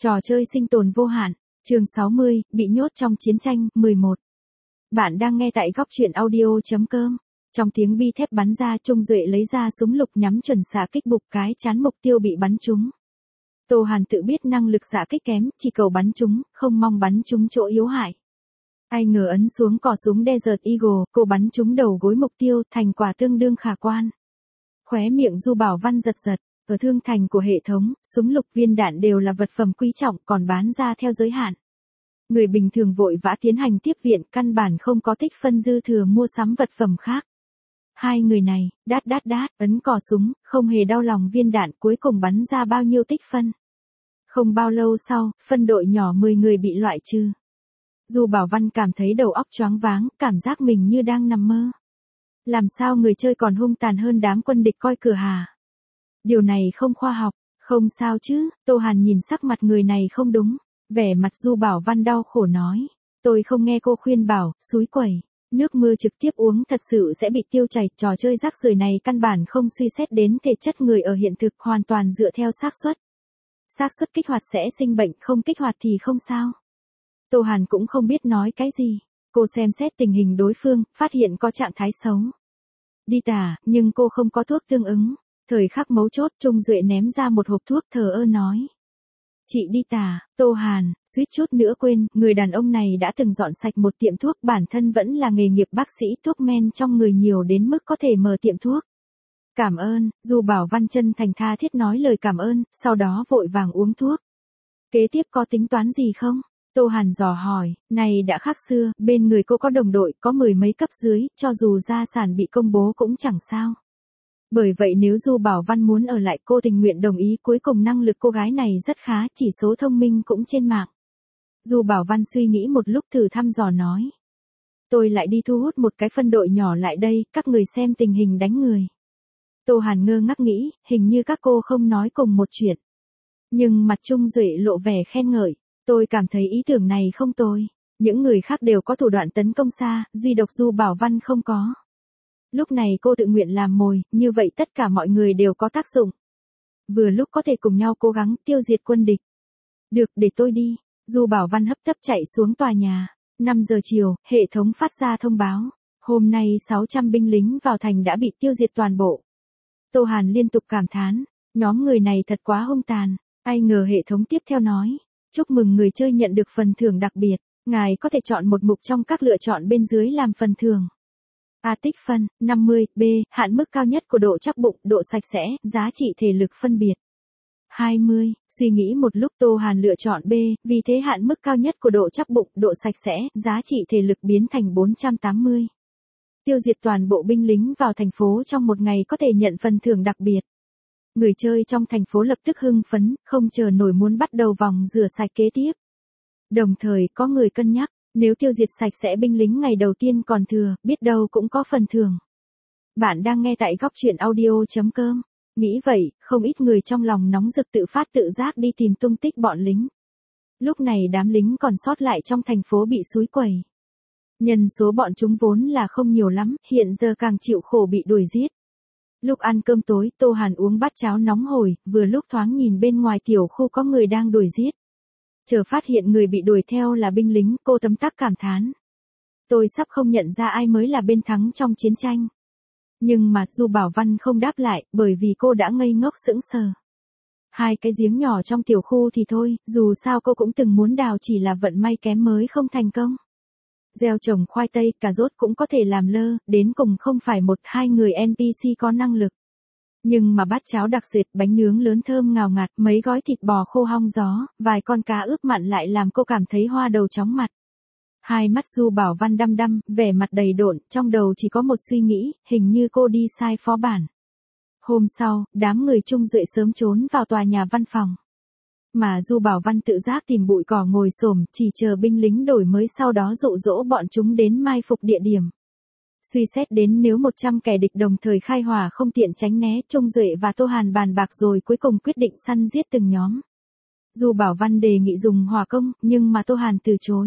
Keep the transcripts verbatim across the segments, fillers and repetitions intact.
Trò chơi sinh tồn vô hạn, chương sáu mươi, bị nhốt trong chiến tranh, mười một. Bạn đang nghe tại góc truyện audio.com. Trong tiếng bi thép bắn ra, Trung Duệ lấy ra súng lục nhắm chuẩn xạ kích bục cái chán mục tiêu bị bắn trúng. Tô Hàn tự biết năng lực xạ kích kém, chỉ cầu bắn trúng, không mong bắn trúng chỗ yếu hại. Ai ngờ ấn xuống cò súng Desert Eagle, cô bắn trúng đầu gối mục tiêu, thành quả tương đương khả quan. Khóe miệng Du Bảo Văn giật giật. Ở thương thành của hệ thống, súng lục viên đạn đều là vật phẩm quý trọng còn bán ra theo giới hạn. Người bình thường vội vã tiến hành tiếp viện căn bản không có tích phân dư thừa mua sắm vật phẩm khác. Hai người này, đát đát đát, ấn cò súng, không hề đau lòng viên đạn cuối cùng bắn ra bao nhiêu tích phân. Không bao lâu sau, phân đội nhỏ mười người bị loại trừ. Du Bảo Văn cảm thấy đầu óc choáng váng, cảm giác mình như đang nằm mơ. Làm sao người chơi còn hung tàn hơn đám quân địch coi cửa hả? Điều này không khoa học, không sao chứ, Tô Hàn nhìn sắc mặt người này không đúng, vẻ mặt Du Bảo Văn đau khổ nói, tôi không nghe cô khuyên bảo, xúi quẩy, nước mưa trực tiếp uống thật sự sẽ bị tiêu chảy, trò chơi rác rưởi này căn bản không suy xét đến thể chất người ở hiện thực, hoàn toàn dựa theo xác suất. Xác suất kích hoạt sẽ sinh bệnh, không kích hoạt thì không sao. Tô Hàn cũng không biết nói cái gì, cô xem xét tình hình đối phương, phát hiện có trạng thái xấu. Đi tả, nhưng cô không có thuốc tương ứng. Thời khắc mấu chốt, Trung Duệ ném ra một hộp thuốc thờ ơ nói. Chị đi tả, Tô Hàn, suýt chút nữa quên, người đàn ông này đã từng dọn sạch một tiệm thuốc, bản thân vẫn là nghề nghiệp bác sĩ, thuốc men trong người nhiều đến mức có thể mở tiệm thuốc. Cảm ơn, Du Bảo Văn chân thành tha thiết nói lời cảm ơn, sau đó vội vàng uống thuốc. Kế tiếp có tính toán gì không? Tô Hàn dò hỏi, này đã khác xưa, bên người cô có đồng đội, có mười mấy cấp dưới, cho dù gia sản bị công bố cũng chẳng sao. Bởi vậy nếu Du Bảo Văn muốn ở lại cô tình nguyện đồng ý, cuối cùng năng lực cô gái này rất khá, chỉ số thông minh cũng trên mạng. Du Bảo Văn suy nghĩ một lúc thử thăm dò nói. Tôi lại đi thu hút một cái phân đội nhỏ lại đây, các người xem tình hình đánh người. Tô Hàn ngơ ngác nghĩ, hình như các cô không nói cùng một chuyện. Nhưng mặt Trung Duệ lộ vẻ khen ngợi, tôi cảm thấy ý tưởng này không tồi. Những người khác đều có thủ đoạn tấn công xa, duy độc Du Bảo Văn không có. Lúc này cô tự nguyện làm mồi, như vậy tất cả mọi người đều có tác dụng. Vừa lúc có thể cùng nhau cố gắng tiêu diệt quân địch. Được, để tôi đi. Du Bảo Văn hấp tấp chạy xuống tòa nhà. năm giờ chiều, hệ thống phát ra thông báo. Hôm nay sáu trăm binh lính vào thành đã bị tiêu diệt toàn bộ. Tô Hàn liên tục cảm thán. Nhóm người này thật quá hung tàn. Ai ngờ hệ thống tiếp theo nói. Chúc mừng người chơi nhận được phần thưởng đặc biệt. Ngài có thể chọn một mục trong các lựa chọn bên dưới làm phần thưởng. A tích phân, năm mươi, B, hạn mức cao nhất của độ chắc bụng, độ sạch sẽ, giá trị thể lực phân biệt. hai mươi, suy nghĩ một lúc Tô Hàn lựa chọn B, vì thế hạn mức cao nhất của độ chắc bụng, độ sạch sẽ, giá trị thể lực biến thành bốn trăm tám mươi. Tiêu diệt toàn bộ binh lính vào thành phố trong một ngày có thể nhận phần thưởng đặc biệt. Người chơi trong thành phố lập tức hưng phấn, không chờ nổi muốn bắt đầu vòng rửa sạch kế tiếp. Đồng thời có người cân nhắc. Nếu tiêu diệt sạch sẽ binh lính ngày đầu tiên còn thừa, biết đâu cũng có phần thưởng. Bạn đang nghe tại góc truyện audio.com. Nghĩ vậy, không ít người trong lòng nóng rực tự phát tự giác đi tìm tung tích bọn lính. Lúc này đám lính còn sót lại trong thành phố bị xúi quẩy. Nhân số bọn chúng vốn là không nhiều lắm, hiện giờ càng chịu khổ bị đuổi giết. Lúc ăn cơm tối, Tô Hàn uống bát cháo nóng hổi, vừa lúc thoáng nhìn bên ngoài tiểu khu có người đang đuổi giết. Chờ phát hiện người bị đuổi theo là binh lính, cô tấm tắc cảm thán. Tôi sắp không nhận ra ai mới là bên thắng trong chiến tranh. Nhưng mà Du Bảo Văn không đáp lại, bởi vì cô đã ngây ngốc sững sờ. Hai cái giếng nhỏ trong tiểu khu thì thôi, dù sao cô cũng từng muốn đào, chỉ là vận may kém mới không thành công. Gieo trồng khoai tây, cà rốt cũng có thể làm lơ, đến cùng không phải một hai người en pê xê có năng lực. Nhưng mà bát cháo đặc sệt, bánh nướng lớn thơm ngào ngạt, mấy gói thịt bò khô hong gió, vài con cá ướp mặn lại làm cô cảm thấy hoa đầu chóng mặt. Hai mắt Du Bảo Văn đăm đăm, vẻ mặt đầy độn, trong đầu chỉ có một suy nghĩ, hình như cô đi sai phó bản. Hôm sau, đám người Trung Duệ sớm trốn vào tòa nhà văn phòng. Mà Du Bảo Văn tự giác tìm bụi cỏ ngồi xổm, chỉ chờ binh lính đổi mới sau đó dụ dỗ bọn chúng đến mai phục địa điểm. Suy xét đến nếu một trăm kẻ địch đồng thời khai hỏa không tiện tránh né, Trung Duệ và Tô Hàn bàn bạc rồi cuối cùng quyết định săn giết từng nhóm. Du Bảo Văn đề nghị dùng hỏa công, nhưng mà Tô Hàn từ chối.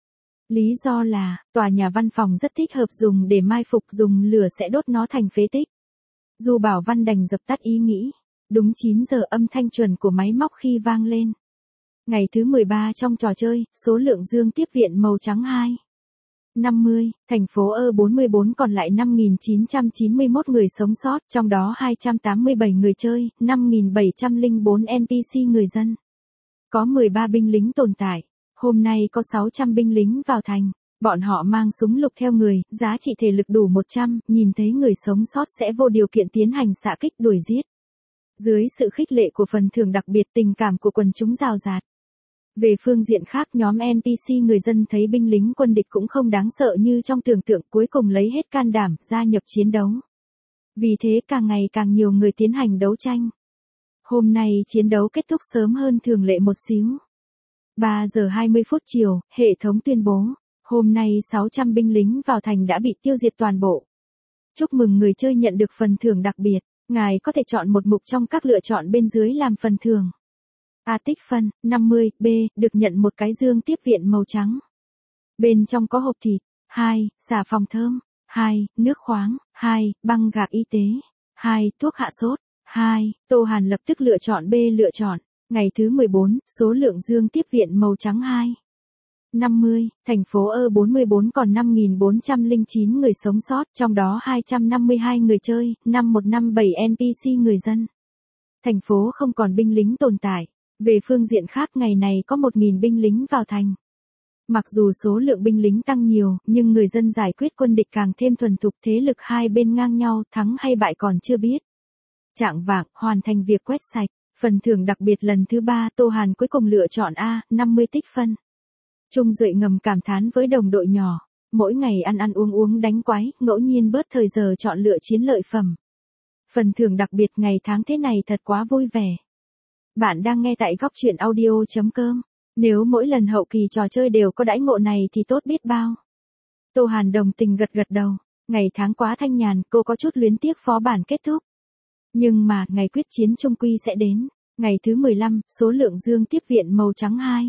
Lý do là, tòa nhà văn phòng rất thích hợp dùng để mai phục, dùng lửa sẽ đốt nó thành phế tích. Du Bảo Văn đành dập tắt ý nghĩ. Đúng chín giờ âm thanh chuẩn của máy móc khi vang lên. Ngày thứ mười ba trong trò chơi, số lượng dương tiếp viện màu trắng hai. năm mươi, thành phố E bốn mươi bốn còn lại năm nghìn chín trăm chín mươi mốt người sống sót, trong đó hai trăm tám mươi bảy người chơi, năm nghìn bảy trăm lẻ bốn en pê xê người dân. Có mười ba binh lính tồn tại. Hôm nay có sáu trăm binh lính vào thành. Bọn họ mang súng lục theo người, giá trị thể lực đủ một trăm, nhìn thấy người sống sót sẽ vô điều kiện tiến hành xạ kích đuổi giết. Dưới sự khích lệ của phần thưởng đặc biệt, tình cảm của quần chúng rào rạt. Về phương diện khác, nhóm en pê xê người dân thấy binh lính quân địch cũng không đáng sợ như trong tưởng tượng, cuối cùng lấy hết can đảm gia nhập chiến đấu. Vì thế càng ngày càng nhiều người tiến hành đấu tranh. Hôm nay chiến đấu kết thúc sớm hơn thường lệ một xíu. ba giờ hai mươi phút chiều, hệ thống tuyên bố, hôm nay sáu trăm binh lính vào thành đã bị tiêu diệt toàn bộ. Chúc mừng người chơi nhận được phần thưởng đặc biệt, ngài có thể chọn một mục trong các lựa chọn bên dưới làm phần thưởng. A. Tích phân, năm mươi, B. Được nhận một cái dương tiếp viện màu trắng. Bên trong có hộp thịt, hai. Xà phòng thơm, hai. Nước khoáng, hai. Băng gạc y tế, hai. Thuốc hạ sốt, hai. Tô Hàn lập tức lựa chọn B. Lựa chọn, ngày thứ mười bốn, số lượng dương tiếp viện màu trắng hai. năm mươi, thành phố E bốn mươi bốn còn năm nghìn bốn trăm lẻ chín người sống sót, trong đó hai trăm năm mươi hai người chơi, năm nghìn một trăm năm mươi bảy en pê xê người dân. Thành phố không còn binh lính tồn tại. Về phương diện khác, ngày này có một nghìn binh lính vào thành. Mặc dù số lượng binh lính tăng nhiều, nhưng người dân giải quyết quân địch càng thêm thuần thục, thế lực hai bên ngang nhau, thắng hay bại còn chưa biết. Chạng vạng, hoàn thành việc quét sạch. Phần thưởng đặc biệt lần thứ ba, Tô Hàn cuối cùng lựa chọn A, năm mươi tích phân. Trung Duệ ngầm cảm thán với đồng đội nhỏ, mỗi ngày ăn ăn uống uống đánh quái, ngẫu nhiên bớt thời giờ chọn lựa chiến lợi phẩm. Phần thưởng đặc biệt ngày tháng thế này thật quá vui vẻ. Bạn đang nghe tại góc truyện audio chấm com. Nếu mỗi lần hậu kỳ trò chơi đều có đãi ngộ này thì tốt biết bao. Tô Hàn đồng tình gật gật đầu. Ngày tháng quá thanh nhàn, cô có chút luyến tiếc phó bản kết thúc. Nhưng mà, ngày quyết chiến chung quy sẽ đến. Ngày thứ mười lăm, số lượng dương tiếp viện màu trắng hai.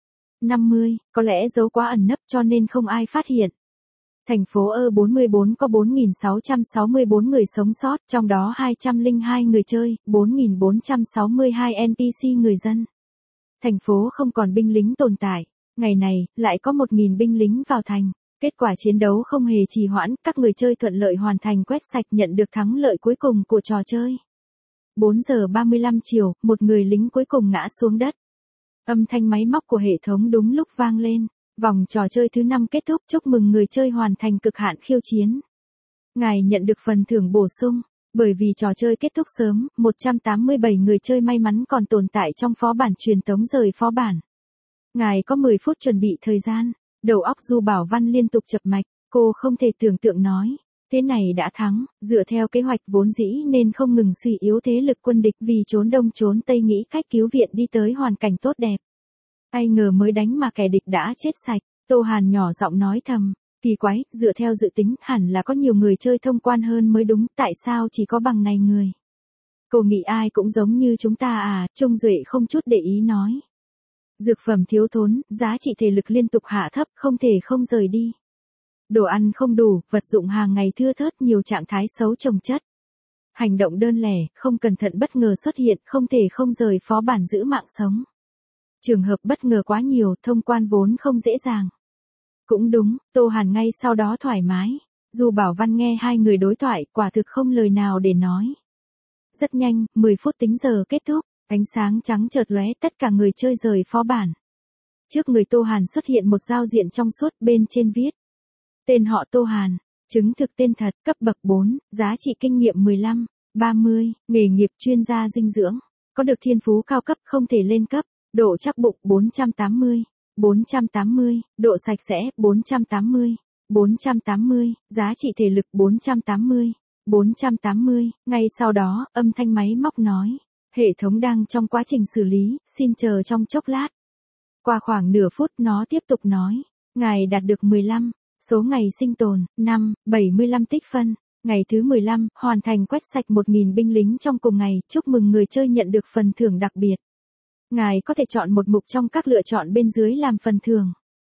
năm mươi, có lẽ giấu quá ẩn nấp cho nên không ai phát hiện. Thành phố E bốn mươi bốn có bốn nghìn sáu trăm sáu mươi bốn người sống sót, trong đó hai trăm lẻ hai người chơi, bốn nghìn bốn trăm sáu mươi hai en pê xê người dân. Thành phố không còn binh lính tồn tại. Ngày này, lại có một nghìn binh lính vào thành. Kết quả chiến đấu không hề trì hoãn, các người chơi thuận lợi hoàn thành quét sạch, nhận được thắng lợi cuối cùng của trò chơi. bốn giờ ba mươi lăm chiều, một người lính cuối cùng ngã xuống đất. Âm thanh máy móc của hệ thống đúng lúc vang lên. Vòng trò chơi thứ năm kết thúc, chúc mừng người chơi hoàn thành cực hạn khiêu chiến. Ngài nhận được phần thưởng bổ sung. Bởi vì trò chơi kết thúc sớm, một trăm tám mươi bảy người chơi may mắn còn tồn tại trong phó bản truyền tống rời phó bản. Ngài có mười phút chuẩn bị thời gian. Đầu óc Du Bảo Văn liên tục chập mạch, cô không thể tưởng tượng nói. Thế này đã thắng, dựa theo kế hoạch vốn dĩ nên không ngừng suy yếu thế lực quân địch, vì trốn đông trốn tây nghĩ cách cứu viện đi tới hoàn cảnh tốt đẹp. Ai ngờ mới đánh mà kẻ địch đã chết sạch. Tô Hàn nhỏ giọng nói thầm, kỳ quái, dựa theo dự tính hẳn là có nhiều người chơi thông quan hơn mới đúng, tại sao chỉ có bằng này người. Cô nghĩ ai cũng giống như chúng ta à, Trung Duệ không chút để ý nói. Dược phẩm thiếu thốn, giá trị thể lực liên tục hạ thấp, không thể không rời đi. Đồ ăn không đủ, vật dụng hàng ngày thưa thớt, nhiều trạng thái xấu chồng chất. Hành động đơn lẻ, không cẩn thận bất ngờ xuất hiện, không thể không rời phó bản giữ mạng sống. Trường hợp bất ngờ quá nhiều, thông quan vốn không dễ dàng. Cũng đúng, Tô Hàn ngay sau đó thoải mái. Du Bảo Văn nghe hai người đối thoại, quả thực không lời nào để nói. Rất nhanh, mười phút tính giờ kết thúc, ánh sáng trắng chợt lóe, tất cả người chơi rời phó bản. Trước người Tô Hàn xuất hiện một giao diện trong suốt, bên trên viết. Tên họ Tô Hàn, chứng thực tên thật, cấp bậc bốn, giá trị kinh nghiệm mười lăm, ba mươi, nghề nghiệp chuyên gia dinh dưỡng, có được thiên phú cao cấp, không thể lên cấp, độ chắc bụng bốn trăm tám mươi, bốn trăm tám mươi, độ sạch sẽ bốn trăm tám mươi, bốn trăm tám mươi, giá trị thể lực bốn trăm tám mươi, bốn trăm tám mươi, ngay sau đó, âm thanh máy móc nói, hệ thống đang trong quá trình xử lý, xin chờ trong chốc lát. Qua khoảng nửa phút nó tiếp tục nói, ngài đạt được mười lăm, số ngày sinh tồn, năm, bảy mươi lăm tích phân, ngày thứ mười lăm, hoàn thành quét sạch một nghìn binh lính trong cùng ngày, chúc mừng người chơi nhận được phần thưởng đặc biệt. Ngài có thể chọn một mục trong các lựa chọn bên dưới làm phần thưởng.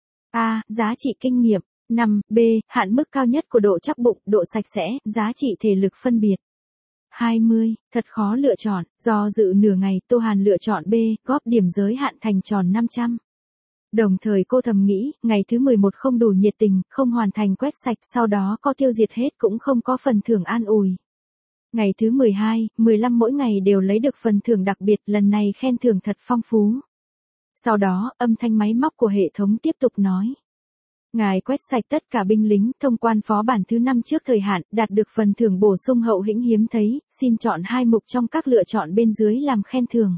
A. Giá trị kinh nghiệm, năm, B. Hạn mức cao nhất của độ chắc bụng, độ sạch sẽ, giá trị thể lực phân biệt. hai mươi, thật khó lựa chọn, do dự nửa ngày, Tô Hàn lựa chọn B, góp điểm giới hạn thành tròn năm trăm. Đồng thời cô thầm nghĩ, ngày thứ mười một không đủ nhiệt tình, không hoàn thành quét sạch, sau đó có tiêu diệt hết cũng không có phần thưởng an ủi. Ngày thứ mười hai, mười lăm mỗi ngày đều lấy được phần thưởng đặc biệt, lần này khen thưởng thật phong phú. Sau đó, âm thanh máy móc của hệ thống tiếp tục nói. Ngài quét sạch tất cả binh lính, thông quan phó bản thứ năm trước thời hạn, đạt được phần thưởng bổ sung hậu hĩnh hiếm thấy, xin chọn hai mục trong các lựa chọn bên dưới làm khen thưởng.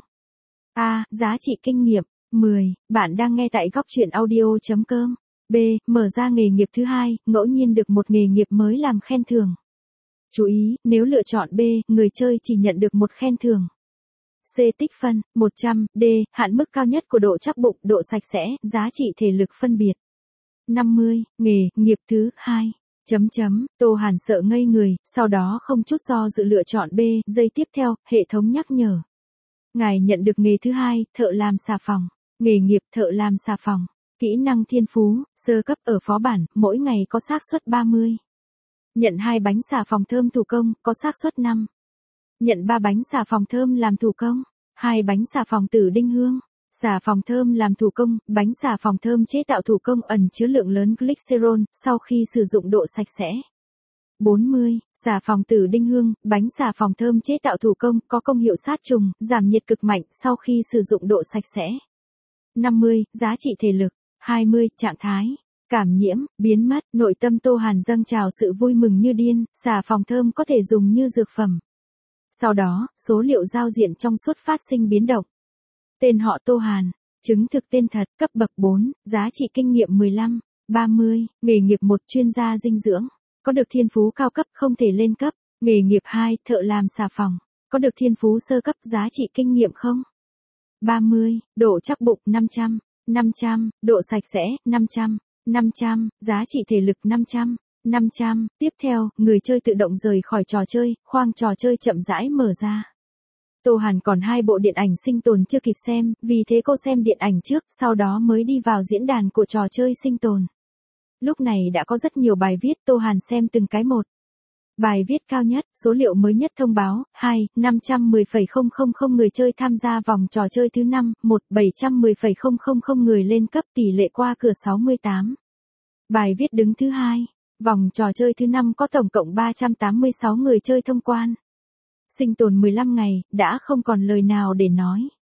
A. Giá trị kinh nghiệm. mười. Bạn đang nghe tại góc truyện audio chấm com. B. Mở ra nghề nghiệp thứ hai, ngẫu nhiên được một nghề nghiệp mới làm khen thưởng. Chú ý, nếu lựa chọn B, người chơi chỉ nhận được một khen thưởng. C. Tích phân, một trăm, D. Hạn mức cao nhất của độ chắc bụng, độ sạch sẽ, giá trị thể lực phân biệt. năm mươi, nghề, nghiệp thứ hai. Chấm chấm, Tô Hàn sợ ngây người, sau đó không chút do dự lựa chọn B, giây tiếp theo, hệ thống nhắc nhở. Ngài nhận được nghề thứ hai, thợ làm xà phòng. Nghề nghiệp thợ làm xà phòng. Kỹ năng thiên phú, sơ cấp ở phó bản, mỗi ngày có xác suất ba mươi. Nhận hai bánh xà phòng thơm thủ công, có xác suất năm. Nhận ba bánh xà phòng thơm làm thủ công, hai bánh xà phòng tử đinh hương. Xà phòng thơm làm thủ công, bánh xà phòng thơm chế tạo thủ công ẩn chứa lượng lớn glycerol, sau khi sử dụng độ sạch sẽ. bốn mươi. Xà phòng tử đinh hương, bánh xà phòng thơm chế tạo thủ công, có công hiệu sát trùng, giảm nhiệt cực mạnh, sau khi sử dụng độ sạch sẽ. năm mươi. Giá trị thể lực. hai mươi. Trạng thái. Cảm nhiễm, biến mất, nội tâm Tô Hàn dâng trào sự vui mừng như điên, xà phòng thơm có thể dùng như dược phẩm. Sau đó, số liệu giao diện trong suốt phát sinh biến động. Tên họ Tô Hàn, chứng thực tên thật, cấp bậc bốn, giá trị kinh nghiệm mười lăm, ba mươi, nghề nghiệp một chuyên gia dinh dưỡng, có được thiên phú cao cấp không thể lên cấp, nghề nghiệp hai thợ làm xà phòng, có được thiên phú sơ cấp giá trị kinh nghiệm không. ba mươi, độ chắc bụng năm trăm, năm trăm, độ sạch sẽ năm trăm, năm trăm, giá trị thể lực năm trăm, năm trăm, tiếp theo, người chơi tự động rời khỏi trò chơi, khoang trò chơi chậm rãi mở ra. Tô Hàn còn hai bộ điện ảnh sinh tồn chưa kịp xem, vì thế cô xem điện ảnh trước, sau đó mới đi vào diễn đàn của trò chơi sinh tồn. Lúc này đã có rất nhiều bài viết, Tô Hàn xem từng cái một. Bài viết cao nhất, số liệu mới nhất thông báo, hai, năm trăm mười phẩy không không không người chơi tham gia vòng trò chơi thứ năm, một, bảy trăm mười phẩy không không không người lên cấp tỷ lệ qua cửa sáu mươi tám. Bài viết đứng thứ hai, vòng trò chơi thứ năm có tổng cộng ba trăm tám mươi sáu người chơi thông quan. Sinh tồn mười lăm ngày, đã không còn lời nào để nói.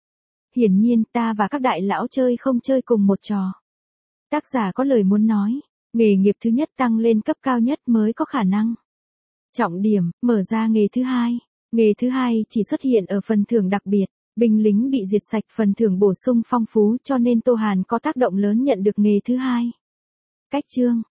Hiển nhiên ta và các đại lão chơi không chơi cùng một trò. Tác giả có lời muốn nói, nghề nghiệp thứ nhất tăng lên cấp cao nhất mới có khả năng. Trọng điểm, mở ra nghề thứ hai. Nghề thứ hai chỉ xuất hiện ở phần thưởng đặc biệt, binh lính bị diệt sạch, phần thưởng bổ sung phong phú cho nên Tô Hàn có tác động lớn nhận được nghề thứ hai. Cách chương,